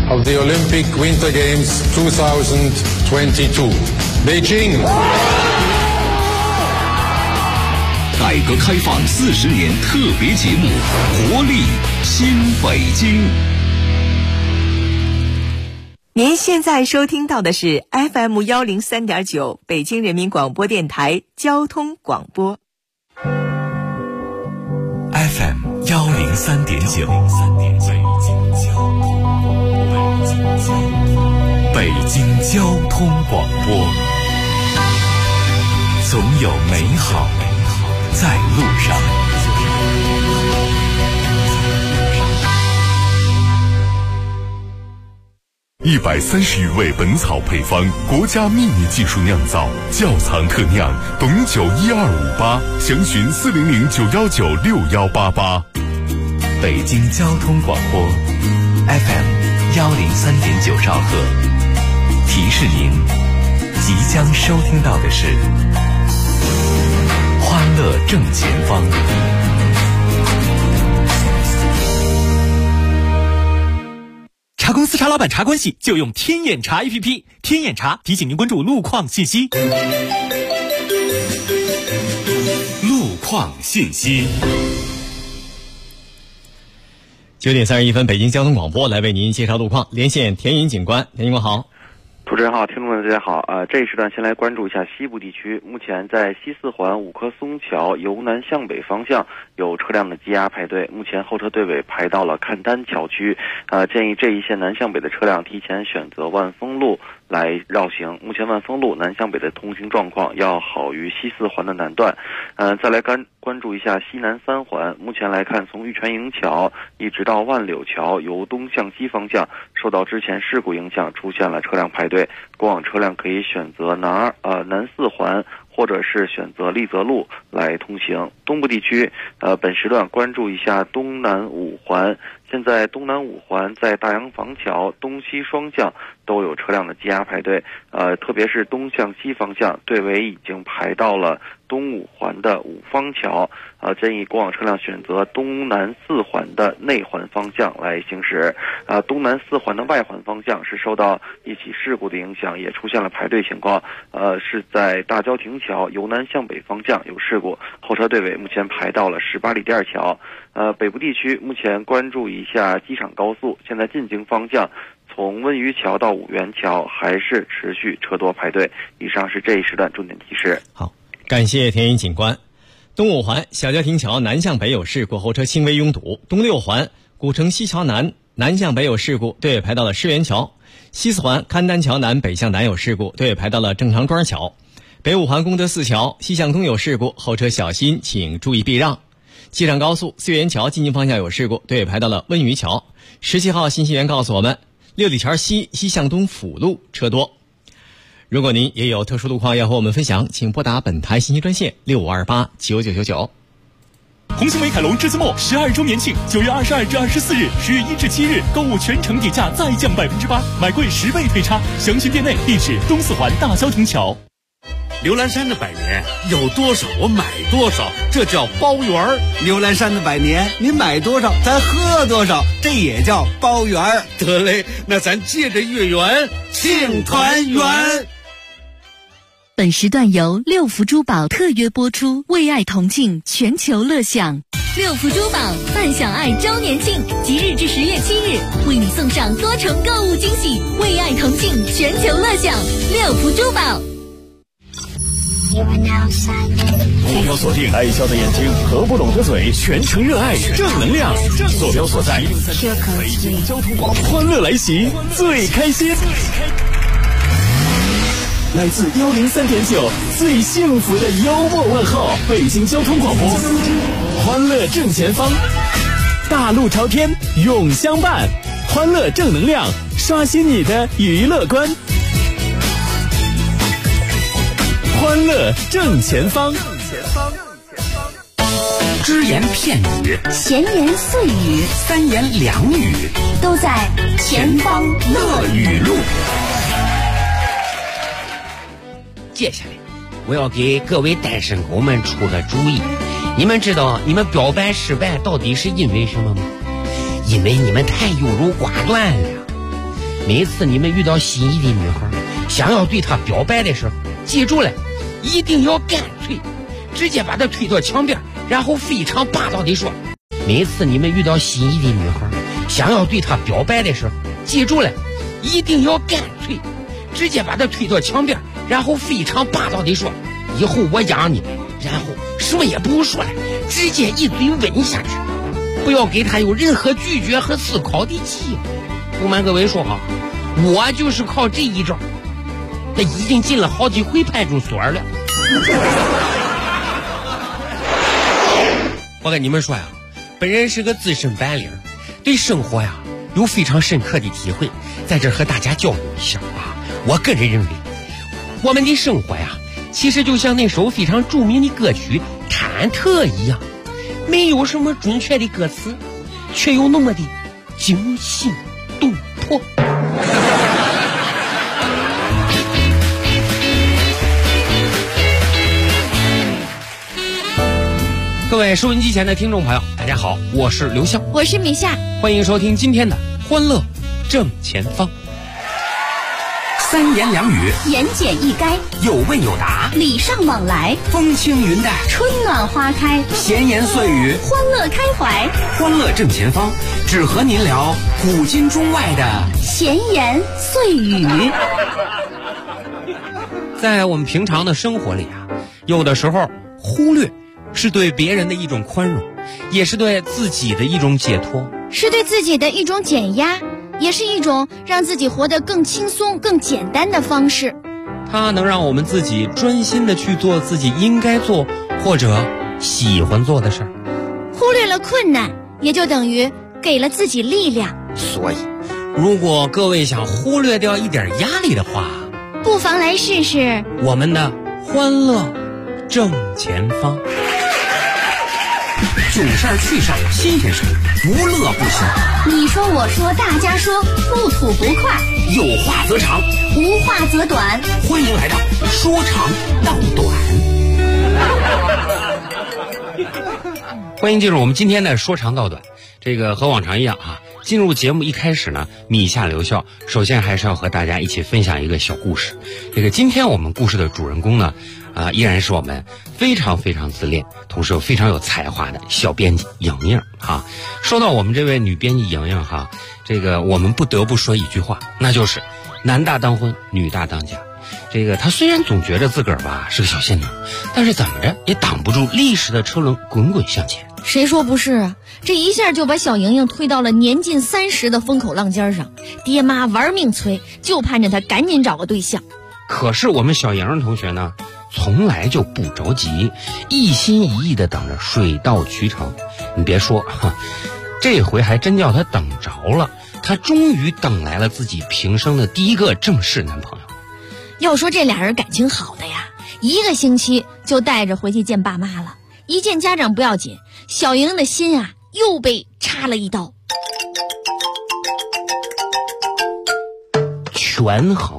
of the Olympic Winter Games 2022. Beijing. 改革开放40年特别节目《活力新北京》。 您现在收听到的是 FM 103.9北京人民广播电台交通广播。 FM 103.9，北京交通广播，总有美好在路上。130余味本草配方，国家秘密技术酿造，窖藏特酿，董酒12588，详询400-919-6188。北京交通广播 FM 103.9兆赫，提示您，即将收听到的是欢乐正前方。 查公司查老板查关系就用天眼查 APP， 天眼查提醒您关注路况信息。 路况信息。 9点31分，北京交通广播来为您介绍路况，连线田颖警官。田警官好。 主持人好，听众们大家好。这一时段先来关注一下西部地区。目前在西四环五棵松桥由南向北方向有车辆的积压排队，目前后车队尾排到了看丹桥区。建议这一线南向北的车辆提前选择万丰路来绕行。目前万丰路南向北的通行状况要好于西四环的南段。再来关注一下西南三环。目前来看，从玉泉营桥一直到万柳桥，由东向西方向受到之前事故影响，出现了车辆排队。过往车辆可以选择南四环，或者是选择丽泽路来通行。东部地区，本时段关注一下东南五环。现在东南五环在大洋房桥东西双向都有车辆的积压排队，特别是东向西方向队尾已经排到了东五环的五方桥。建议过往车辆选择东南四环的内环方向来行驶。东南四环的外环方向是受到一起事故的影响，也出现了排队情况。是在大郊亭桥由南向北方向有事故，后车队尾目前排到了18里第二桥。北部地区目前关注一下机场高速，现在进京方向从温榆桥到五元桥还是持续车多排队。以上是这一时段重点提示。 好，感谢田颖警官。东五环小郊亭桥南向北有事故，后车轻微拥堵。东六环古城西桥南南向北有事故，队尾排到了狮园桥。西四环看丹桥南北向南有事故，队尾排到了正常庄桥。北五环功德寺桥西向东有事故，后车小心请注意避让。机场高速四元桥进京方向有事故，队尾排到了温榆桥。17号信息员告诉我们，六里桥西向东辅路车多。如果您也有特殊路况要和我们分享，请拨打本台信息专线65289999。 红星美凯龙至尊末12周年庆，9月22至24日，10月1至7日，购物全程底价再降8%，买贵10倍退差。详询店内，地址东四环大郊亭桥。 刘兰山的百年有多少我买多少，这叫包圆儿。 刘兰山的百年你买多少咱喝多少，这也叫包圆儿。 得嘞，那咱借着月圆庆团圆。 本时段由六福珠宝特约播出，为爱同庆，全球乐享。六福珠宝伴享爱周年庆，即日至10月7日，为你送上多重购物惊喜，为爱同庆，全球乐享。六福珠宝。 目标锁定爱笑的眼睛和不懂的嘴，全程热爱正能量。坐标所在北京交通广播，欢乐来袭，最开心。来自103.9最幸福的幽默问候，北京交通广播，欢乐正前方，大路朝天永相伴，欢乐正能量，刷新你的娱乐观。欢乐正前方， 只言片语， 闲言碎语， 三言两语， 都在前方乐语录。 接下来我要给各位单身狗们出个主意，你们知道你们表白失败到底是因为什么吗？因为你们太优柔寡断了。 每次你们遇到心仪的女孩，想要对她表白的时候，记住了，一定要干脆，直接把她推到墙边，然后非常霸道地说。每次你们遇到心仪的女孩，想要对她表白的时候，记住了，一定要干脆，直接把她推到墙边，然后非常霸道地说，以后我养你，然后什么也不用说了，直接一嘴吻下去，不要给她有任何拒绝和思考的机会。不瞒各位说啊，我就是靠这一招，他已经进了好几回派出所了。我跟你们说呀，本人是个资深白领，对生活呀有非常深刻的体会，在这和大家交流一下啊。我个人认为，我们的生活呀，其实就像那首非常著名的歌曲《忐忑》一样，没有什么准确的歌词，却又那么的惊心动魄。各位收音机前的听众朋友，大家好，我是刘笑， 我是米夏， 欢迎收听今天的欢乐正前方。 三言两语， 言简意赅， 有问有答， 礼尚往来， 风轻云淡， 春暖花开， 闲言碎语， 欢乐开怀， 欢乐正前方，只和您聊古今中外的闲言碎语。 在我们平常的生活里啊，有的时候忽略是对别人的一种宽容，也是对自己的一种解脱， 是对自己的一种减压，也是一种让自己活得更轻松更简单的方式。 它能让我们自己专心的去做自己应该做或者喜欢做的事儿。 忽略了困难，也就等于给了自己力量。 所以如果各位想忽略掉一点压力的话， 不妨来试试我们的欢乐正前方。 囧事儿趣事儿新鲜事儿，无乐不休。 你说我说大家说，不吐不快， 有话则长， 无话则短。 欢迎来到说长道短。 欢迎进入我们今天的说长道短。这个和往常一样啊，进入节目一开始呢，米夏留校首先还是要和大家一起分享一个小故事。这个今天我们故事的主人公呢，依然是我们非常非常自恋，同时又非常有才华的小编辑莹莹哈。说到我们这位女编辑莹莹哈，这个我们不得不说一句话，那就是男大当婚，女大当嫁。这个她虽然总觉着自个儿吧是个小仙女，但是怎么着也挡不住历史的车轮滚滚向前。 谁说不是啊？这一下就把小莹莹推到了年近30的风口浪尖上，爹妈玩命催，就盼着她赶紧找个对象。 可是我们小莹莹同学呢，从来就不着急，一心一意的等着水到渠成。你别说这回还真叫她等着了，她终于等来了自己平生的第一个正式男朋友。 要说这俩人感情好的呀，1个星期就带着回去见爸妈了。一见家长不要紧，小莹的心啊又被插了一刀。 权衡。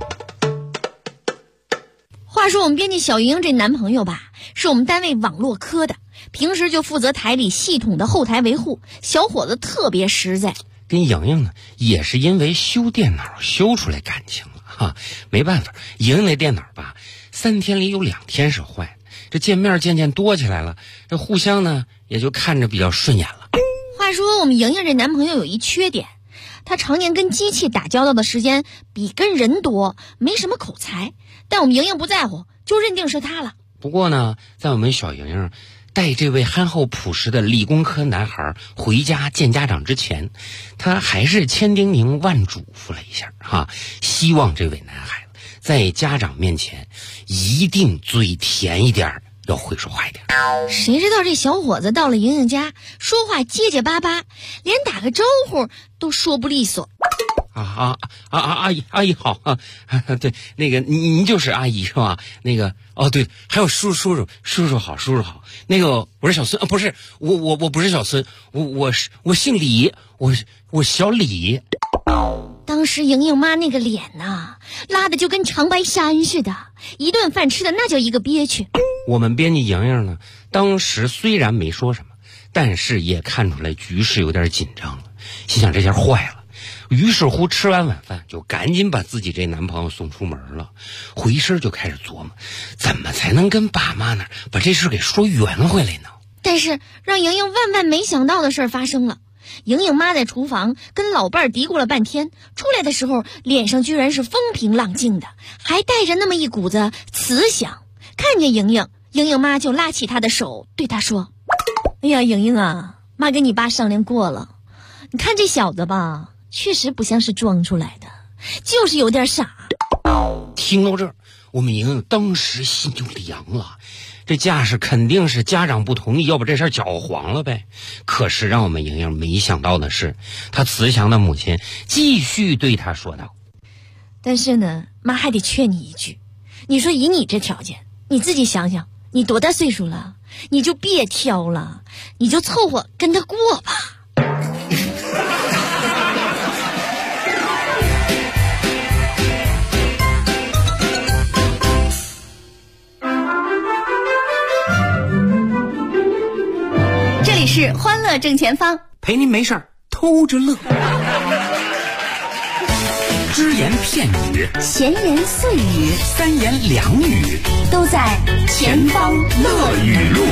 话说我们编辑小莹这男朋友吧，是我们单位网络科的，平时就负责台里系统的后台维护，小伙子特别实在。 跟莹莹呢也是因为修电脑修出来感情了哈，没办法，莹莹那电脑吧3天里有2天是坏的，这见面渐渐多起来了，这互相呢也就看着比较顺眼了。 话说我们莹莹这男朋友有一缺点，他常年跟机器打交道的时间比跟人多，没什么口才，但我们莹莹不在乎，就认定是他了。 不过呢，在我们小莹莹带这位憨厚朴实的理工科男孩回家见家长之前，他还是千叮咛万嘱咐了一下哈，希望这位男孩子在家长面前一定嘴甜一点，要会说话一点。 谁知道这小伙子到了莹莹家，说话结结巴巴，连打个招呼都说不利索。 阿姨好啊，对，那个您就是阿姨是吧？那个对，还有叔叔好，那个我是小孙不是我不是小孙，我姓李，我小李。 当时莹莹妈那个脸呐，拉的就跟长白山似的，一顿饭吃的那叫一个憋屈。 我们编辑莹莹呢，当时虽然没说什么，但是也看出来局势有点紧张了，心想这下坏了。 于是乎吃完晚饭就赶紧把自己这男朋友送出门了，回身就开始琢磨怎么才能跟爸妈那儿把这事给说圆回来呢。 但是让莹莹万万没想到的事儿发生了，莹莹妈在厨房跟老伴儿嘀咕了半天，出来的时候脸上居然是风平浪静的，还带着那么一股子慈祥。看见莹莹，莹莹妈就拉起她的手对她说：哎呀，莹莹啊，妈跟你爸商量过了，你看这小子吧，确实不像是装出来的，就是有点傻。 听到这儿，我们莹莹当时心就凉了，这架势肯定是家长不同意，要把这事儿搅黄了呗。可是让我们莹莹没想到的是，她慈祥的母亲继续对她说道： 但是呢，妈还得劝你一句，你说以你这条件，你自己想想，你多大岁数了，你就别挑了，你就凑合跟他过吧。 这里是欢乐正前方， 陪您没事儿偷着乐。只言片语， 闲言碎语， 三言两语， 都在前方乐语录。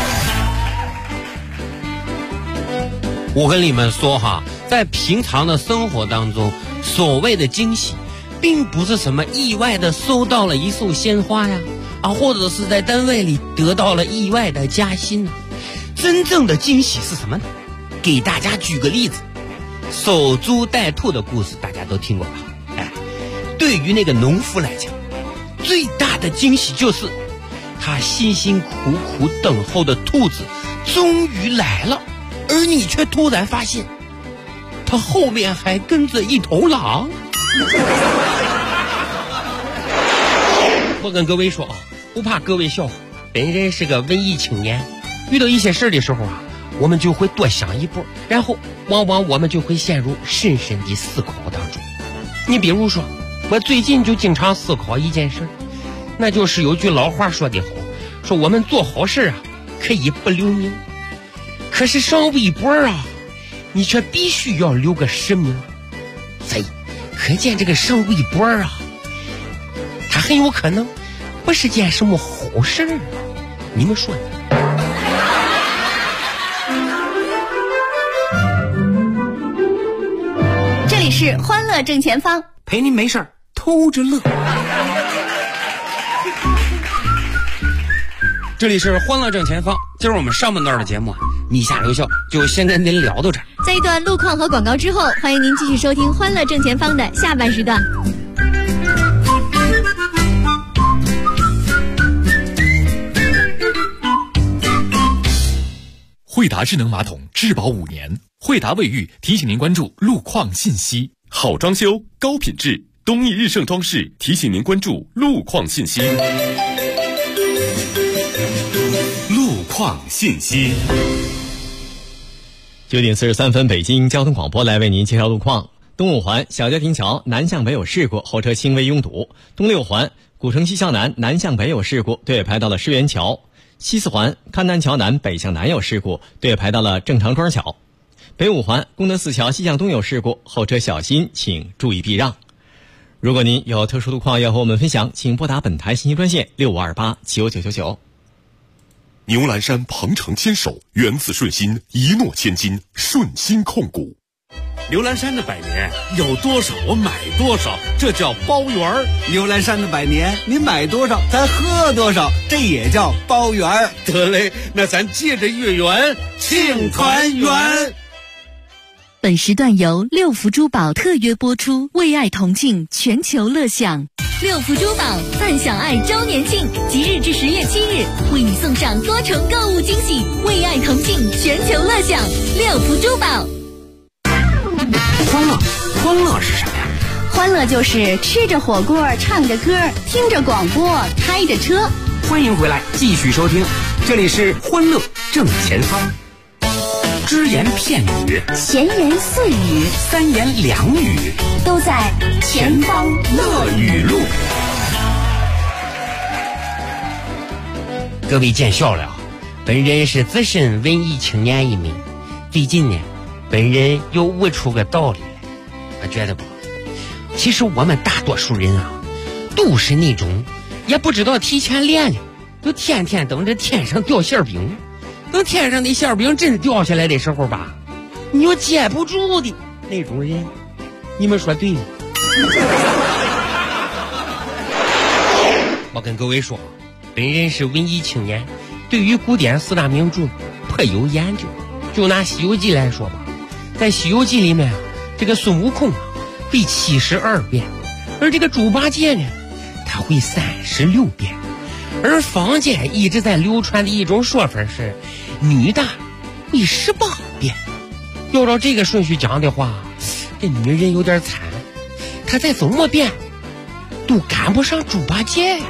我跟你们说哈，在平常的生活当中，所谓的惊喜并不是什么意外的收到了一束鲜花呀，或者是在单位里得到了意外的加薪啊。真正的惊喜是什么呢？给大家举个例子，守株待兔的故事大家都听过吧？对于那个农夫来讲，最大的惊喜就是他辛辛苦苦等候的兔子终于来了，而你却突然发现他后面还跟着一头狼。我跟各位说啊，不怕各位笑话，本人是个文艺青年，遇到一些事的时候啊，我们就会多想一步，然后往往我们就会陷入深深的思考当中。你比如说，我最近就经常思考一件事，那就是有句老话说得好，说我们做好事啊可以不留名，可是上微博啊你却必须要留个实名。所以可见这个上微博啊，它很有可能不是件什么好事啊，你们说呢？ 这里是欢乐正前方， 陪您没事儿偷着乐。这里是欢乐正前方，今儿我们上半段的节目你下留校就先跟您聊到这儿。 在一段路况和广告之后，欢迎您继续收听欢乐正前方的下半时段。 惠达智能马桶质保5年，惠达卫浴提醒您关注路况信息。好装修高品质，东益日盛装饰提醒您关注路况信息。路况信息。 9点43分，北京交通广播来为您介绍路况。东五环小家庭桥南向北有事故，后车轻微拥堵。东六环古城西桥南南向北有事故，对尾排到了狮园桥。西四环勘南桥南北向南有事故，对尾排到了正常庄桥。北五环功德寺桥西向东有事故，后车小心，请注意避让。如果您有特殊路况要和我们分享，请拨打本台信息专线65289999。 牛栏山鹏程牵手，源自顺心，一诺千金，顺心控股。 牛栏山的百年有多少我买多少，这叫包圆儿。 牛栏山的百年，您买多少咱喝多少，这也叫包圆儿。 得嘞，那咱借着月圆庆团圆。 本时段由六福珠宝特约播出，为爱同庆，全球乐享。六福珠宝泛享爱周年庆，即日至10月7日，为你送上多重购物惊喜，为爱同庆，全球乐享。六福珠宝。 欢乐是什么呀？ 欢乐就是吃着火锅，唱着歌，听着广播，开着车。 欢迎回来，继续收听，这里是欢乐正前方。只言片语， 闲言碎语， 三言两语， 都在前方乐语录。 各位见笑了，本人是资深文艺青年一名。最近呢，本人又悟出个道理来， 我觉得不，其实我们大多数人啊，都是那种也不知道提前练的，就天天等着天上掉馅饼，等天上的馅饼真掉下来的时候吧，你又接不住的那种人。你们说对吗？我跟各位说，本人是文艺青年，对于古典四大名著颇有研究。就拿《西游记》来说吧，在《西游记》里面啊，这个孙悟空啊会72遍，而这个猪八戒呢，他会36遍。而坊间一直在流传的一种说法是，女的会18遍。要照这个顺序讲的话，这女人有点惨，她再怎么变都赶不上猪八戒。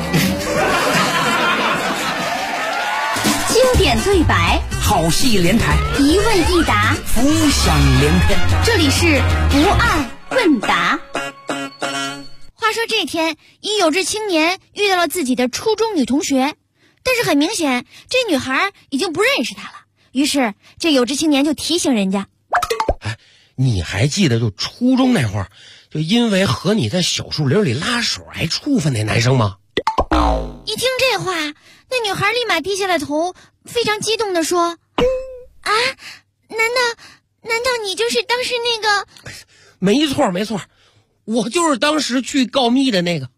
经典对白， 好戏连台， 一问一答， 浮想联翩。 这里是不二问答。 话说这天，一有志青年遇到了自己的初中女同学，但是很明显，这女孩已经不认识他了。于是，这有志青年就提醒人家：“ 哎，你还记得就初中那会儿，就因为和你在小树林里拉手挨处分那男生吗？” 一听这话，那女孩立马低下了头，非常激动地说：“啊，难道你就是当时那个？” 没错，我就是当时去告密的那个。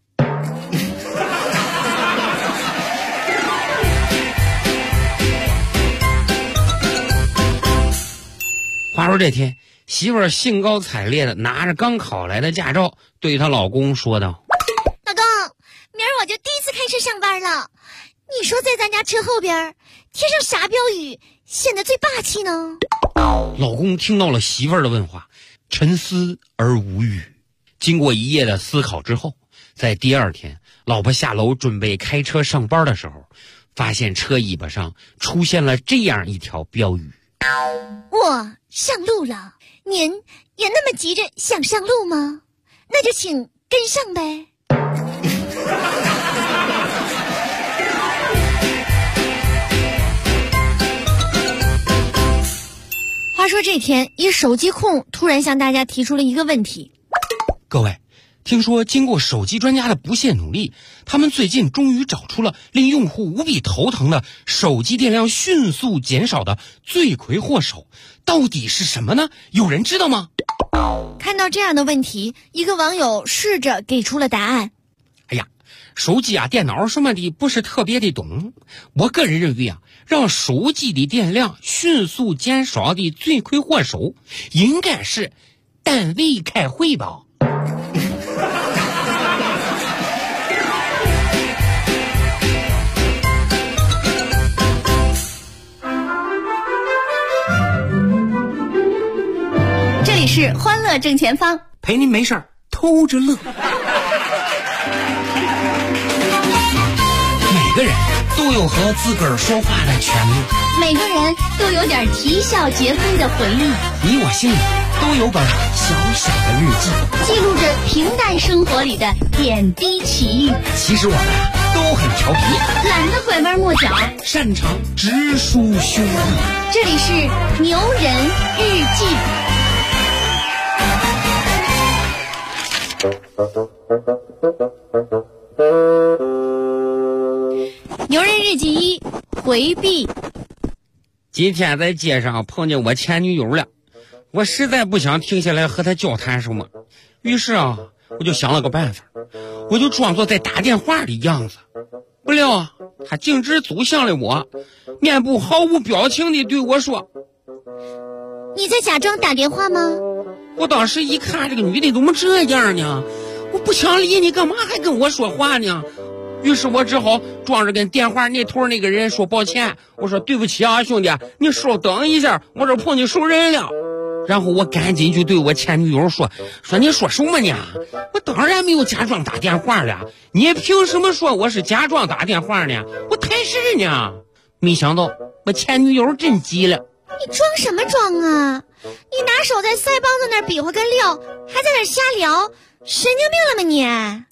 话说这天，媳妇儿兴高采烈的拿着刚考来的驾照，对她老公说道：“ 老公，明儿我就第一次开车上班了，你说在咱家车后边贴上啥标语显得最霸气呢？” 老公听到了媳妇儿的问话，沉思而无语。经过一夜的思考之后，在第二天，老婆下楼准备开车上班的时候，发现车尾巴上出现了这样一条标语：“ 我上路了，您也那么急着想上路吗？那就请跟上呗。”话说这天，一手机控突然向大家提出了一个问题： 各位，听说经过手机专家的不懈努力，他们最近终于找出了令用户无比头疼的手机电量迅速减少的罪魁祸首，到底是什么呢？有人知道吗？ 看到这样的问题，一个网友试着给出了答案： 哎呀，手机啊、电脑什么的不是特别的懂。我个人认为啊，让手机的电量迅速减少的罪魁祸首应该是单位开会吧。 这里是欢乐正前方， 陪您没事儿偷着乐。 每个人都有和自个儿说话的权利， 每个人都有点啼笑皆非的回忆， 你我心里都有本小小的日记， 记录着平淡生活里的点滴奇遇。 其实我们都很调皮， 懒得拐弯抹角， 擅长直抒胸臆。 这里是牛人日记。 牛人日记1：回避。 今天在街上碰见我前女友了，我实在不想停下来和她交谈什么，于是啊，我就想了个办法，我就装作在打电话的样子。不料啊，她径直走向了我，面部毫无表情地对我说：“ 你在假装打电话吗？” 我当时一看，这个女的怎么这样呢？我不想理你，干嘛还跟我说话呢？于是我只好装着跟电话那头那个人说抱歉，我说对不起啊，兄弟，你稍等一下，我这碰见熟人了。然后我赶紧就对我前女友说你说什么呢？我当然没有假装打电话了，你凭什么说我是假装打电话呢？我台实呢。没想到我前女友真急了：“ 你装什么装啊？你拿手在腮帮子那儿比划个六，还在那儿瞎聊，神经病了吗你？”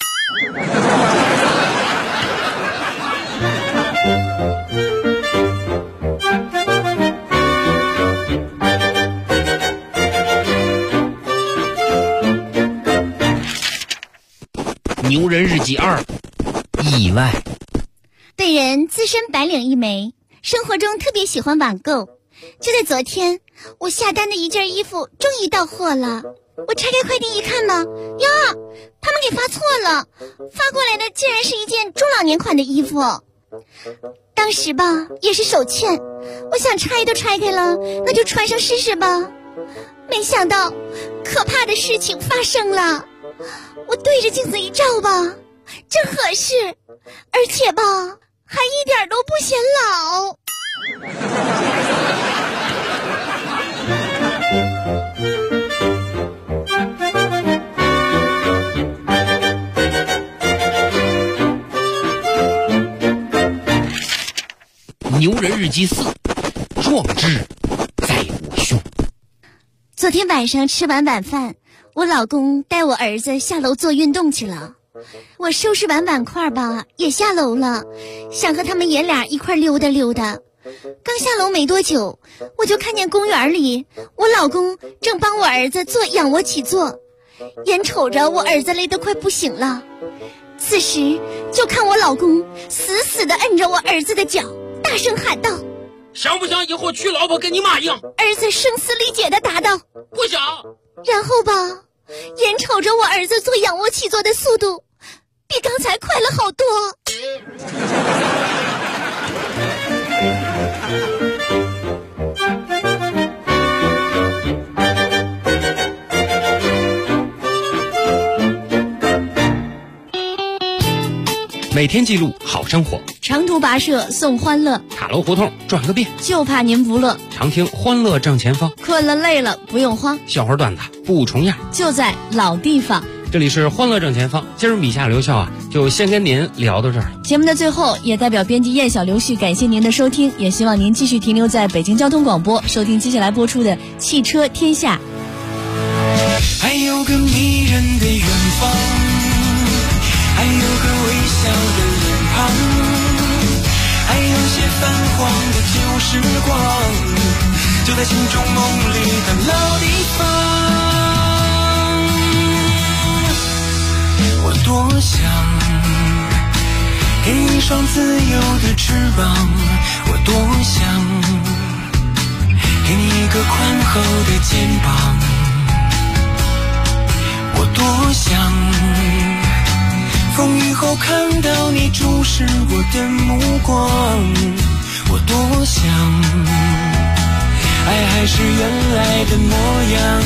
牛人日记2，意外。 本人资深白领一枚，生活中特别喜欢网购。就在昨天，我下单的一件衣服终于到货了。我拆开快递一看呢，呀，他们给发错了，发过来的竟然是一件中老年款的衣服。当时吧，也是手欠，我想拆都拆开了，那就穿上试试吧。没想到，可怕的事情发生了。我对着镜子一照吧，正合适，而且吧，还一点都不显老。 牛人日记4，壮志在我胸。 昨天晚上吃完晚饭，我老公带我儿子下楼做运动去了。我收拾完碗筷吧，也下楼了，想和他们爷俩一块溜达溜达。刚下楼没多久，我就看见公园里我老公正帮我儿子做仰卧起坐，眼瞅着我儿子累得快不行了。此时就看我老公死死地摁着我儿子的脚，大声喊道： 想不想以后娶老婆跟你妈一样？ 儿子声嘶力竭地答道： 不想。 然后吧，眼瞅着我儿子做仰卧起坐的速度比刚才快了好多。 每天记录好生活， 长途跋涉送欢乐， 塔楼胡同转个遍， 就怕您不乐。 常听欢乐正前方， 困了累了不用慌， 笑话段子不重样， 就在老地方。 这里是欢乐正前方，今儿米夏刘笑啊，就先跟您聊到这儿。 节目的最后，也代表编辑燕小刘旭感谢您的收听，也希望您继续停留在北京交通广播，收听接下来播出的《汽车天下》。 还有个迷人的远方，还有个微笑的脸庞，还有些泛黄的旧时光，就在心中梦里的老地方。我多想给你一双自由的翅膀，我多想给你一个宽厚的肩膀，我多想风雨后看到你注视我的目光，我多想爱还是原来的模样，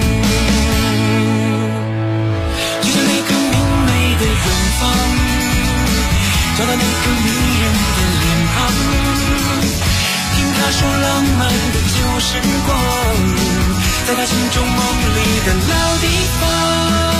就像那个明媚的远方，找到那个迷人的脸庞，听他说浪漫的旧时光，在他心中梦里的老地方。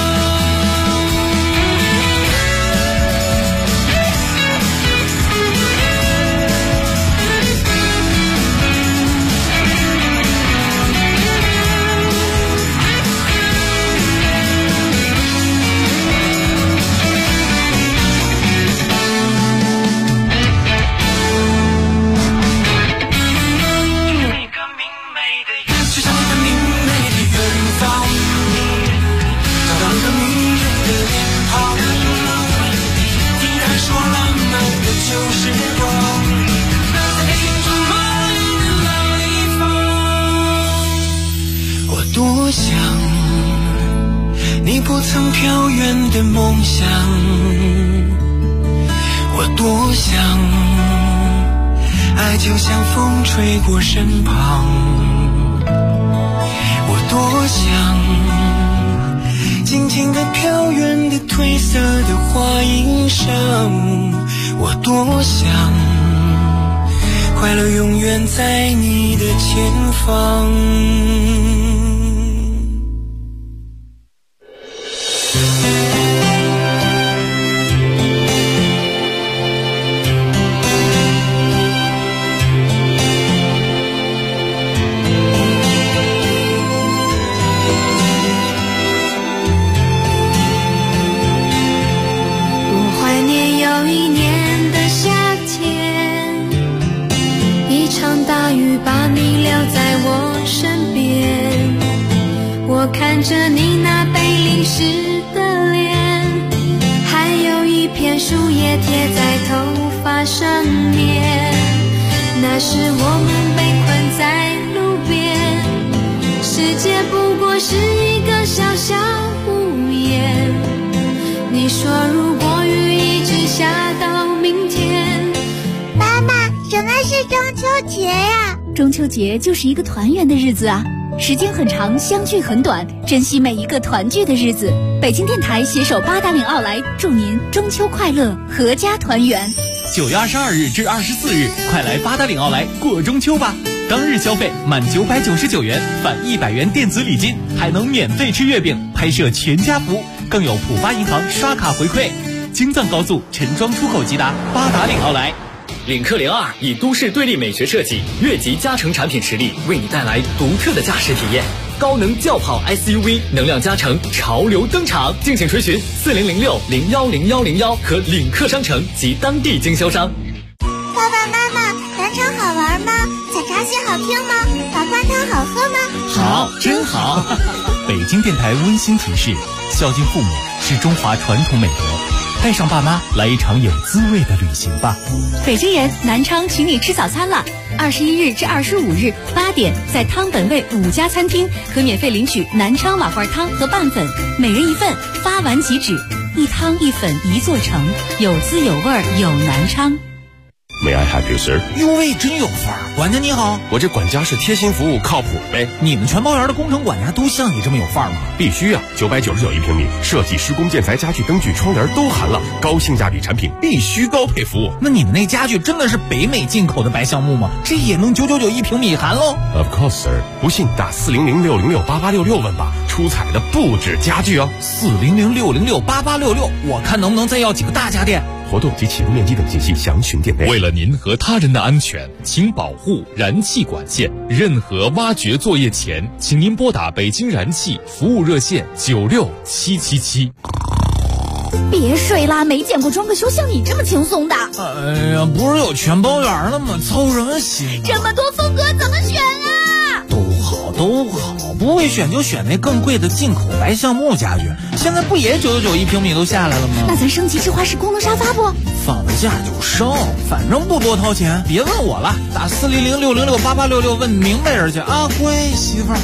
多想你不曾飘远的梦想，我多想爱就像风吹过身旁，我多想尽情地飘远的褪色的花衣裳，我多想快乐永远在你的前方。 看着你那被淋湿的脸，还他身边，那时我们被困在路边，世界不过是一个小小屋檐。你说如果雨一直下到明天。 妈妈，什么是中秋节呀？ 中秋节就是一个团圆的日子啊，时间很长，相聚很短，珍惜每一个团聚的日子。北京电台携手八达岭奥莱，祝您中秋快乐，阖家团圆。 9月22日至24日，快来八达岭奥莱过中秋吧！当日消费满999元返100元电子礼金，还能免费吃月饼，拍摄全家福，更有浦发银行刷卡回馈。京藏高速陈庄出口即达八达岭奥莱。 领克02以都市对立美学设计、越级加成产品实力，为你带来独特的驾驶体验。高能轿跑 SUV 能量加成潮流登场，敬请垂询4006010101和领克商城及当地经销商。 爸爸妈妈，南昌好玩吗？采茶戏好听吗？滑滑汤好喝吗？ 好，真好。北京电台温馨提示：孝敬父母是中华传统美德。带上爸妈来一场有滋味的旅行吧。 北京人，南昌请你吃早餐了。21日至25日8点，在汤本味5家餐厅可免费领取南昌瓦罐汤和拌粉，每人1份，发完即止。一汤一粉一座城，有滋有味有南昌。 May I help you, sir？ 哟喂，真有范儿！管家你好， 我这管家是贴心服务，靠谱呗。 你们全包园的工程管家都像你这么有范儿吗？ 必须啊！999一平米，设计、施工、建材、家具、灯具、窗帘都含了，高性价比产品必须高配服务。 那你们那家具真的是北美进口的白橡木吗？这也能999一平米含喽 ？Of course, sir。不信打400-606-8866问吧，出彩的不止家具哦。 400-606-8866，我看能不能再要几个大家电。 活动及起步面积等信息详询店内。 为了您和他人的安全，请保护燃气管线。任何挖掘作业前，请您拨打北京燃气服务热线96777。 别睡啦，没见过装个修像你这么轻松的。 哎呀，不是有全包园了吗？操什么心啊？ 这么多风格怎么选啊？ 都好，不会选就选那更贵的进口白橡木家具。现在不也999一平米都下来了吗？ 那咱升级智华式功能沙发不？ 放了假就升，反正不多掏钱。别问我了，打400-606-8866问明白人去啊，乖媳妇儿。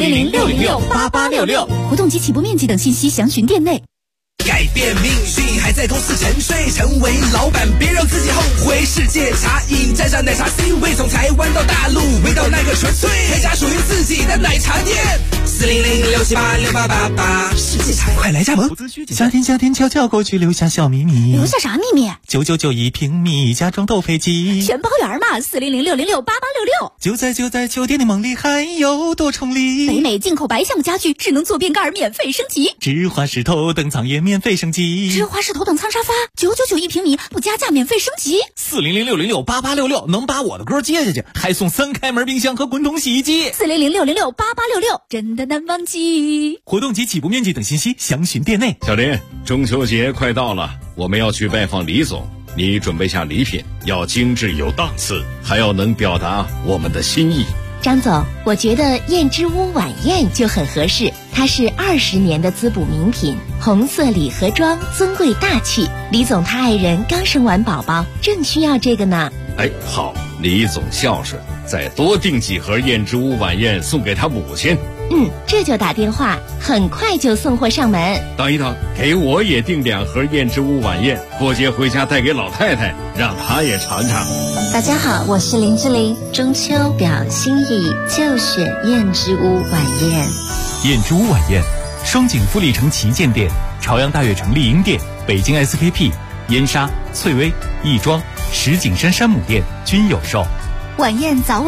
400-606-8866，活动及起步面积等信息详询店内。 改变命运还在公司沉睡，成为老板别让自己后悔。世界茶饮沾上奶茶 C 位，从台湾到大陆，味道那个纯粹，开家属于自己的奶茶店。400-678-6888，世界茶快来加盟。 夏天悄悄过去，留下小秘密。 留下啥秘密 ？999一平米，家装斗飞机， 全包圆嘛。400-606-8866， 就在酒店的梦里，还有多重礼。 北美进口白橡木家具，智能坐便盖免费升级， 智华石头等舱也免费升级， 智华石头等舱沙发999一平米，不加价免费升级。 400-606-8866，能把我的歌接下去，还送3开门冰箱和滚筒洗衣机。 400-606-8866，真的难忘记。 活动及起步面积等信息详询店内。 小林，中秋节快到了，我们要去拜访李总，你准备下礼品，要精致有档次，还要能表达我们的心意。 张总，我觉得燕之屋晚宴就很合适，它是20年的滋补名品，红色礼盒装，尊贵大气。李总他爱人刚生完宝宝，正需要这个呢。 哎，好，李总孝顺，再多订几盒燕之屋晚宴送给他母亲。 这就打电话，很快就送货上门。 等一等，给我也订2盒燕之屋晚宴，过节回家带给老太太，让她也尝尝。 大家好，我是林志玲，中秋表心意就选燕之屋晚宴。 燕之屋晚宴，双井富力城旗舰店、朝阳大悦城丽婴店、北京 SKP、燕莎、翠微、亦庄、石景山山姆店均有售。 晚宴早晚